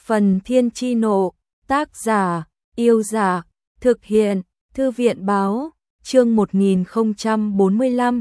Phần Thiên Chi Nộ, tác giả, Yêu Giả, thực hiện, Thư viện Báo, chương 1045,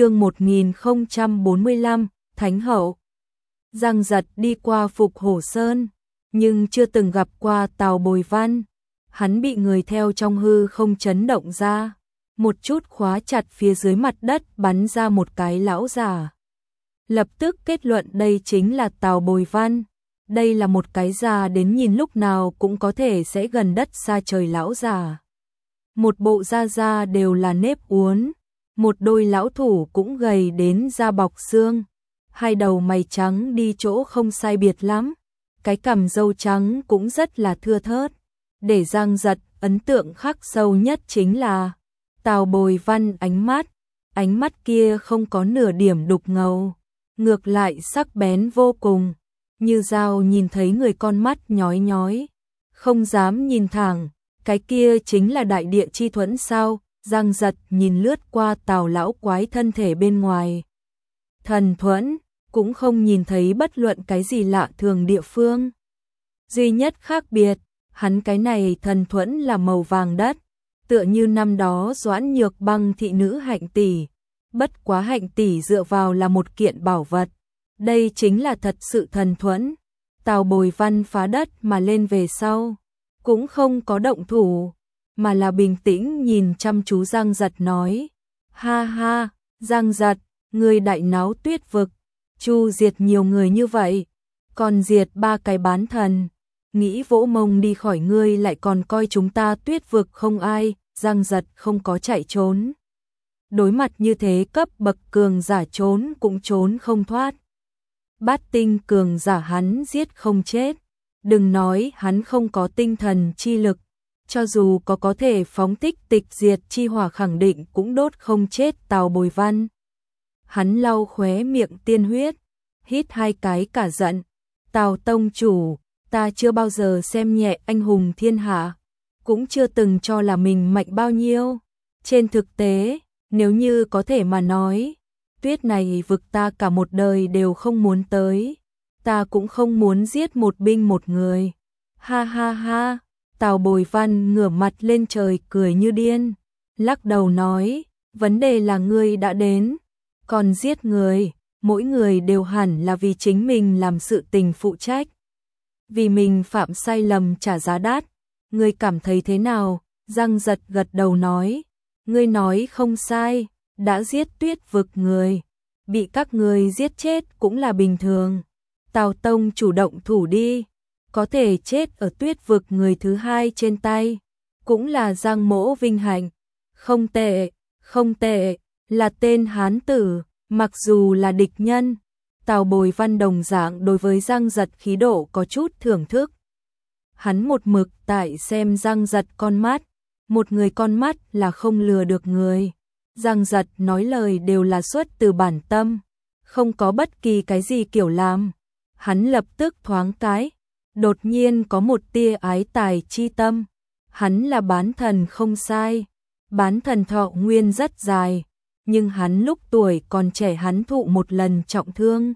Thánh Hậu. Giang Giật đi qua Phục Hổ Sơn, nhưng chưa từng gặp qua Tào Bồi Văn. Hắn bị người theo trong hư không chấn động ra, một chút khóa chặt phía dưới mặt đất, bắn ra một cái lão giả. Lập tức kết luận đây chính là Tào Bồi Văn. Đây là một cái già đến nhìn lúc nào cũng có thể sẽ gần đất xa trời lão già. Một bộ da đều là nếp uốn, một đôi lão thủ cũng gầy đến da bọc xương, hai đầu mày trắng đi chỗ không sai biệt lắm, cái cằm râu trắng cũng rất là thưa thớt. Để Giang Giật ấn tượng khắc sâu nhất chính là Tào Bồi Văn ánh mắt kia không có nửa điểm đục ngầu, ngược lại sắc bén vô cùng, như dao nhìn thấy người, con mắt nhói nhói, không dám nhìn thẳng. Cái kia chính là đại địa chi thuẫn sao? Giang Giật nhìn lướt qua Tào lão quái thân thể bên ngoài thần thuẫn, cũng không nhìn thấy bất luận cái gì lạ thường địa phương. Duy nhất khác biệt, hắn cái này thần thuẫn là màu vàng đất, tựa như năm đó Doãn Nhược Băng thị nữ Hạnh tỷ. Bất quá Hạnh tỷ dựa vào là một kiện bảo vật, đây chính là thật sự thần thuẫn. Tào Bồi Văn phá đất mà lên về sau, cũng không có động thủ, mà là bình tĩnh nhìn chăm chú Giang Giật nói: ha ha, Giang Giật, ngươi đại náo Tuyết vực, chu diệt nhiều người như vậy, còn diệt 3 cái bán thần, nghĩ vỗ mông đi khỏi ngươi lại còn coi chúng ta Tuyết vực không ai. Giang Giật không có chạy trốn, đối mặt như thế cấp bậc cường giả trốn cũng trốn không thoát. Bát tinh cường giả hắn giết không chết, đừng nói hắn không có tinh thần chi lực, cho dù có thể phóng thích tịch diệt chi hỏa khẳng định cũng đốt không chết Tào Bồi Văn. Hắn lau khóe miệng tiên huyết, hít 2 cái cả giận: Tào tông chủ, ta chưa bao giờ xem nhẹ anh hùng thiên hạ, cũng chưa từng cho là mình mạnh bao nhiêu. Trên thực tế, nếu như có thể mà nói, Tuyết này vực ta cả một đời đều không muốn tới, ta cũng không muốn giết một binh một người. Ha ha ha. Tào Bồi Văn ngửa mặt lên trời cười như điên, lắc đầu nói: vấn đề là ngươi đã đến, còn giết người, mỗi người đều hẳn là vì chính mình làm sự tình phụ trách, vì mình phạm sai lầm trả giá đắt. Ngươi cảm thấy thế nào? Giang Giật gật đầu nói: ngươi nói không sai, đã giết Tuyết vực người, bị các ngươi giết chết cũng là bình thường. Tào tông chủ động thủ đi, có thể chết ở Tuyết vực người thứ 2 trên tay, cũng là Giang mỗ vinh hạnh. Không tệ, không tệ, là tên hán tử, mặc dù là địch nhân. Tào Bồi Văn đồng dạng đối với Giang Giật khí độ có chút thưởng thức. Hắn một mực tại xem Giang Giật con mắt, một người con mắt là không lừa được người. Giang Giật nói lời đều là xuất từ bản tâm, không có bất kỳ cái gì kiểu làm. Hắn lập tức thoáng cái, đột nhiên có một tia ái tài chi tâm. Hắn là bán thần không sai, bán thần thọ nguyên rất dài, nhưng hắn lúc tuổi còn trẻ hắn thụ một lần trọng thương,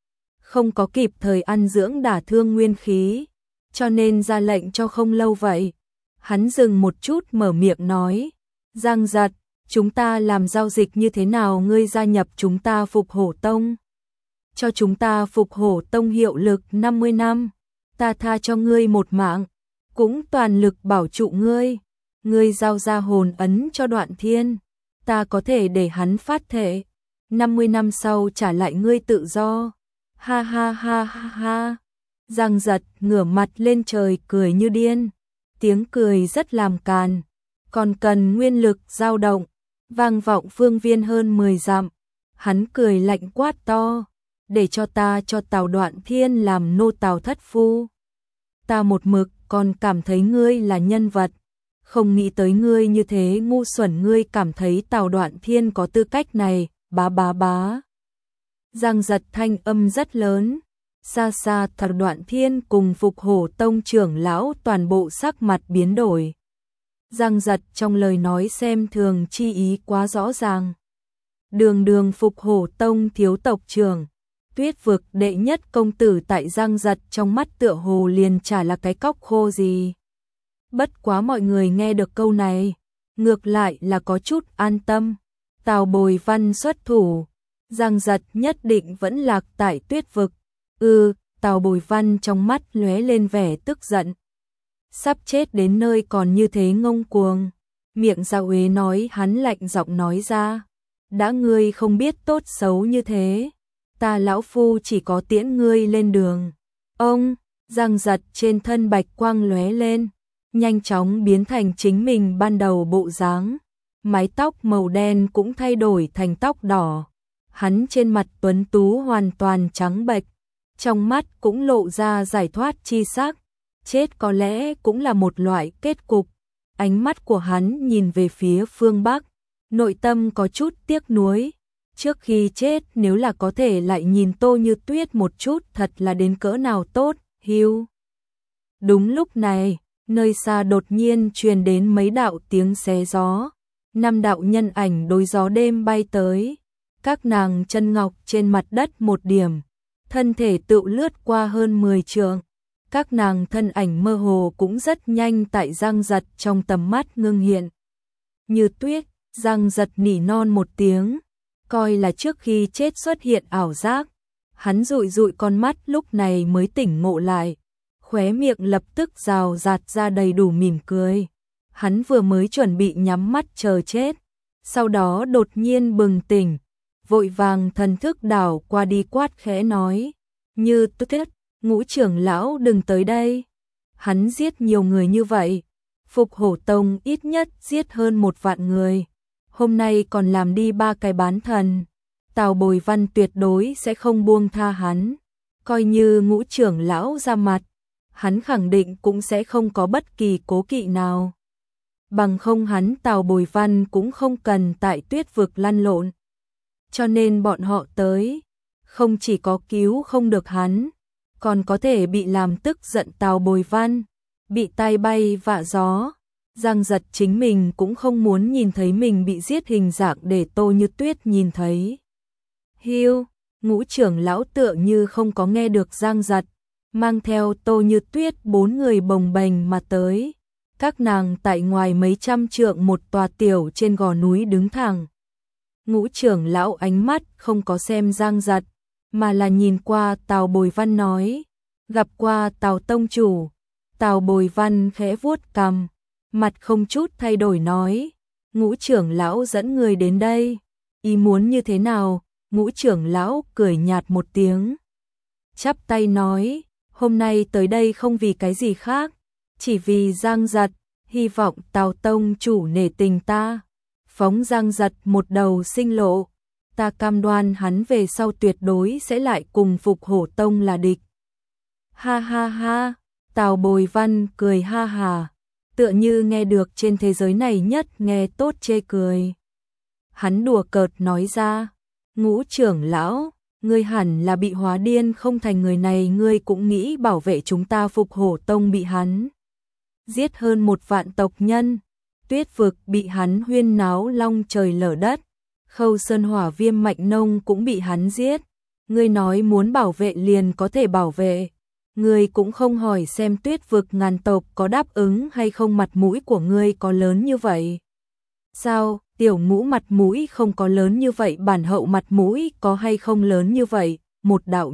không có kịp thời ăn dưỡng đả thương nguyên khí, cho nên ra lệnh cho không lâu vậy. Hắn dừng một chút mở miệng nói: Giang Giật, chúng ta làm giao dịch như thế nào? Ngươi gia nhập chúng ta Phục Hổ Tông, cho chúng ta Phục Hổ Tông hiệu lực 50 năm, ta tha cho ngươi một mạng, cũng toàn lực bảo trụ ngươi. Ngươi giao ra hồn ấn cho Đoạn Thiên, ta có thể để hắn phát thể, 50 năm sau trả lại ngươi tự do. Ha ha ha ha ha. Giang Giật ngửa mặt lên trời cười như điên, tiếng cười rất làm càn, còn cần nguyên lực dao động, vang vọng phương viên hơn 10 dặm. Hắn cười lạnh quát to: để cho ta cho Tào Đoạn Thiên làm nô Tào thất phu. Ta một mực còn cảm thấy ngươi là nhân vật, không nghĩ tới ngươi như thế ngu xuẩn. Ngươi cảm thấy Tào Đoạn Thiên có tư cách này? Bá bá bá. Giang Giật thanh âm rất lớn, xa xa Tào Đoạn Thiên cùng Phục Hổ Tông trưởng lão toàn bộ sắc mặt biến đổi. Giang Giật trong lời nói xem thường chi ý quá rõ ràng. Đường Phục Hổ Tông thiếu tộc trưởng, Tuyết vực đệ nhất công tử tại Giang Giật trong mắt tựa hồ liền chả là cái cóc khô gì. Bất quá mọi người nghe được câu này, ngược lại là có chút an tâm. Tào Bồi Văn xuất thủ, Giang Giật nhất định vẫn lạc tại Tuyết vực. Tào Bồi Văn trong mắt lóe lên vẻ tức giận. Sắp chết đến nơi còn như thế ngông cuồng. Miệng ra uế nói, hắn lạnh giọng nói ra. Đã ngươi không biết tốt xấu như thế, ta lão phu chỉ có tiễn ngươi lên đường. Ông, Giang Giật trên thân bạch quang lóe lên, nhanh chóng biến thành chính mình ban đầu bộ dáng. Mái tóc màu đen cũng thay đổi thành tóc đỏ. Hắn trên mặt tuấn tú hoàn toàn trắng bệch, trong mắt cũng lộ ra giải thoát chi sắc. Chết có lẽ cũng là một loại kết cục. Ánh mắt của hắn nhìn về phía phương Bắc, nội tâm có chút tiếc nuối. Trước khi chết nếu là có thể lại nhìn Tô Như Tuyết một chút thật là đến cỡ nào tốt, hiu. Đúng lúc này, nơi xa đột nhiên truyền đến mấy đạo tiếng xé gió. 5 đạo nhân ảnh đối gió đêm bay tới. Các nàng chân ngọc trên mặt đất một điểm, thân thể tự lướt qua hơn 10 trượng. Các nàng thân ảnh mơ hồ cũng rất nhanh tại Giang Giật trong tầm mắt ngưng hiện. Như Tuyết, Giang Giật nỉ non một tiếng, coi là trước khi chết xuất hiện ảo giác. Hắn dụi dụi con mắt lúc này mới tỉnh ngộ lại, khóe miệng lập tức rào rạt ra đầy đủ mỉm cười. Hắn vừa mới chuẩn bị nhắm mắt chờ chết, sau đó đột nhiên bừng tỉnh, vội vàng thần thức đảo qua đi quát khẽ nói, Như Tuyết, Ngũ trưởng lão đừng tới đây. Hắn giết nhiều người như vậy, Phục Hổ Tông ít nhất giết hơn 1 vạn người, hôm nay còn làm đi 3 cái bán thần. Tào Bồi Văn tuyệt đối sẽ không buông tha hắn, coi như Ngũ trưởng lão ra mặt, hắn khẳng định cũng sẽ không có bất kỳ cố kỵ nào. Bằng không hắn Tào Bồi Văn cũng không cần tại Tuyết vực lăn lộn. Cho nên bọn họ tới, không chỉ có cứu không được hắn, còn có thể bị làm tức giận Tào Bồi Văn, bị tai bay vạ gió. Giang Giật chính mình cũng không muốn nhìn thấy mình bị giết hình dạng để Tô Như Tuyết nhìn thấy. Hiu, Ngũ trưởng lão tựa như không có nghe được Giang Giật, mang theo Tô Như Tuyết 4 người bồng bềnh mà tới. Các nàng tại ngoài mấy trăm trượng một tòa tiểu trên gò núi đứng thẳng. Ngũ trưởng lão ánh mắt không có xem Giang Giật, mà là nhìn qua Tào Bồi Văn nói, gặp qua Tào tông chủ. Tào Bồi Văn khẽ vuốt cằm, mặt không chút thay đổi nói, Ngũ trưởng lão dẫn người đến đây, ý muốn như thế nào? Ngũ trưởng lão cười nhạt một tiếng, chắp tay nói, hôm nay tới đây không vì cái gì khác, chỉ vì Giang Giật, hy vọng Tào tông chủ nể tình ta, phóng Giang Giật một đầu sinh lộ, ta cam đoan hắn về sau tuyệt đối sẽ lại cùng Phục Hổ Tông là địch. Ha ha ha, Tào Bồi Văn cười ha hà, tựa như nghe được trên thế giới này nhất nghe tốt chê cười. Hắn đùa cợt nói ra, Ngũ trưởng lão, ngươi hẳn là bị hóa điên không thành người này, ngươi cũng nghĩ bảo vệ chúng ta Phục Hổ Tông bị hắn giết hơn 1 vạn tộc nhân, Tuyết vực bị hắn huyên náo long trời lở đất, Khâu Sơn Hỏa Viêm Mạnh Nông cũng bị hắn giết, ngươi nói muốn bảo vệ liền có thể bảo vệ, ngươi cũng không hỏi xem Tuyết vực ngàn tộc có đáp ứng hay không, mặt mũi của ngươi có lớn như vậy sao? Tiểu Ngũ mặt mũi không có lớn như vậy, bản hậu mặt mũi có hay không lớn như vậy? Một đạo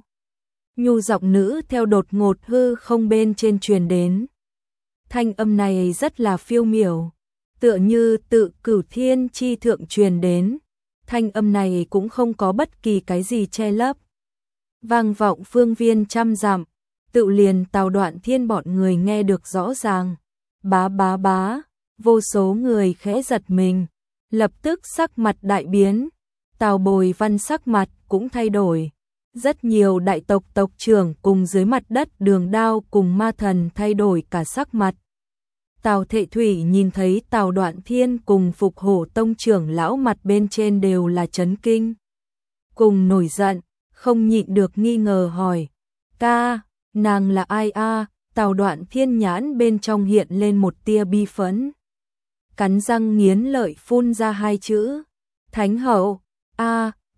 nhu giọng nữ theo đột ngột hư không bên trên truyền đến. Thanh âm này rất là phiêu miểu, tựa như tự Cửu Thiên chi thượng truyền đến. Thanh âm này cũng không có bất kỳ cái gì che lấp, vang vọng phương viên trăm dặm, tự liền Tào Đoạn Thiên bọn người nghe được rõ ràng. Bá bá bá, vô số người khẽ giật mình, lập tức sắc mặt đại biến. Tào Bồi Văn sắc mặt cũng thay đổi. Rất nhiều đại tộc tộc trưởng cùng dưới mặt đất Đường Đao cùng Ma Thần thay đổi cả sắc mặt. Tào Thệ Thủy nhìn thấy Tào Đoạn Thiên cùng Phục Hổ Tông trưởng lão mặt bên trên đều là chấn kinh, cùng nổi giận, không nhịn được nghi ngờ hỏi, ca, nàng là ai a? Tào Đoạn Thiên nhãn bên trong hiện lên một tia bi phẫn, cắn răng nghiến lợi phun ra 2 chữ, Thánh hậu.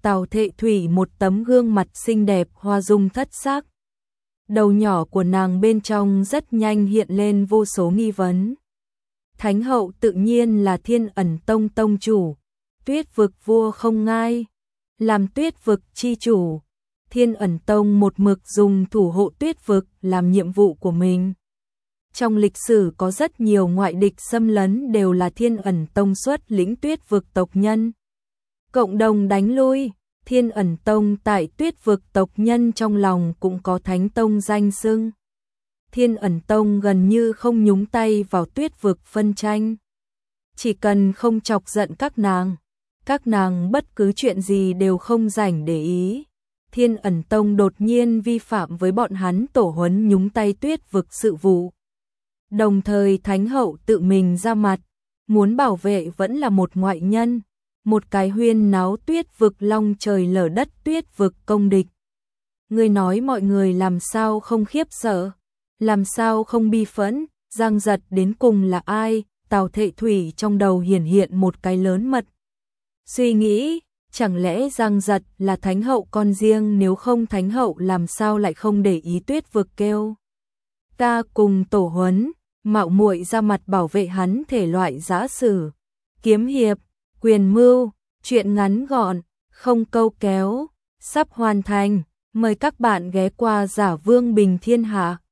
Tào Thệ Thủy một tấm gương mặt xinh đẹp hoa dung thất sắc. Đầu nhỏ của nàng bên trong rất nhanh hiện lên vô số nghi vấn. Thánh hậu tự nhiên là Thiên Ẩn Tông tông chủ, Tuyết vực vua không ngai, làm Tuyết vực chi chủ. Thiên Ẩn Tông một mực dùng thủ hộ Tuyết vực làm nhiệm vụ của mình. Trong lịch sử có rất nhiều ngoại địch xâm lấn đều là Thiên Ẩn Tông xuất lĩnh Tuyết vực tộc nhân cộng đồng đánh lui. Thiên Ẩn Tông tại Tuyết vực tộc nhân trong lòng cũng có Thánh Tông danh xưng. Thiên Ẩn Tông gần như không nhúng tay vào Tuyết vực phân tranh. Chỉ cần không chọc giận các nàng bất cứ chuyện gì đều không rảnh để ý. Thiên Ẩn Tông đột nhiên vi phạm với bọn hắn tổ huấn nhúng tay Tuyết vực sự vụ. Đồng thời Thánh hậu tự mình ra mặt, muốn bảo vệ vẫn là một ngoại nhân, một cái huyên náo Tuyết vực long trời lở đất Tuyết vực công địch. Ngươi nói mọi người làm sao không khiếp sợ, làm sao không bi phẫn, Giang Giật đến cùng là ai? Tào Thệ Thủy trong đầu hiển hiện một cái lớn mật suy nghĩ, chẳng lẽ Giang Giật là Thánh hậu con riêng, nếu không Thánh hậu làm sao lại không để ý Tuyết vực kêu ta cùng tổ huấn, mạo muội ra mặt bảo vệ hắn. Thể loại giã sử, kiếm hiệp, quyền mưu, chuyện ngắn gọn, không câu kéo, sắp hoàn thành. Mời các bạn ghé qua Giả Vương Bình Thiên Hạ.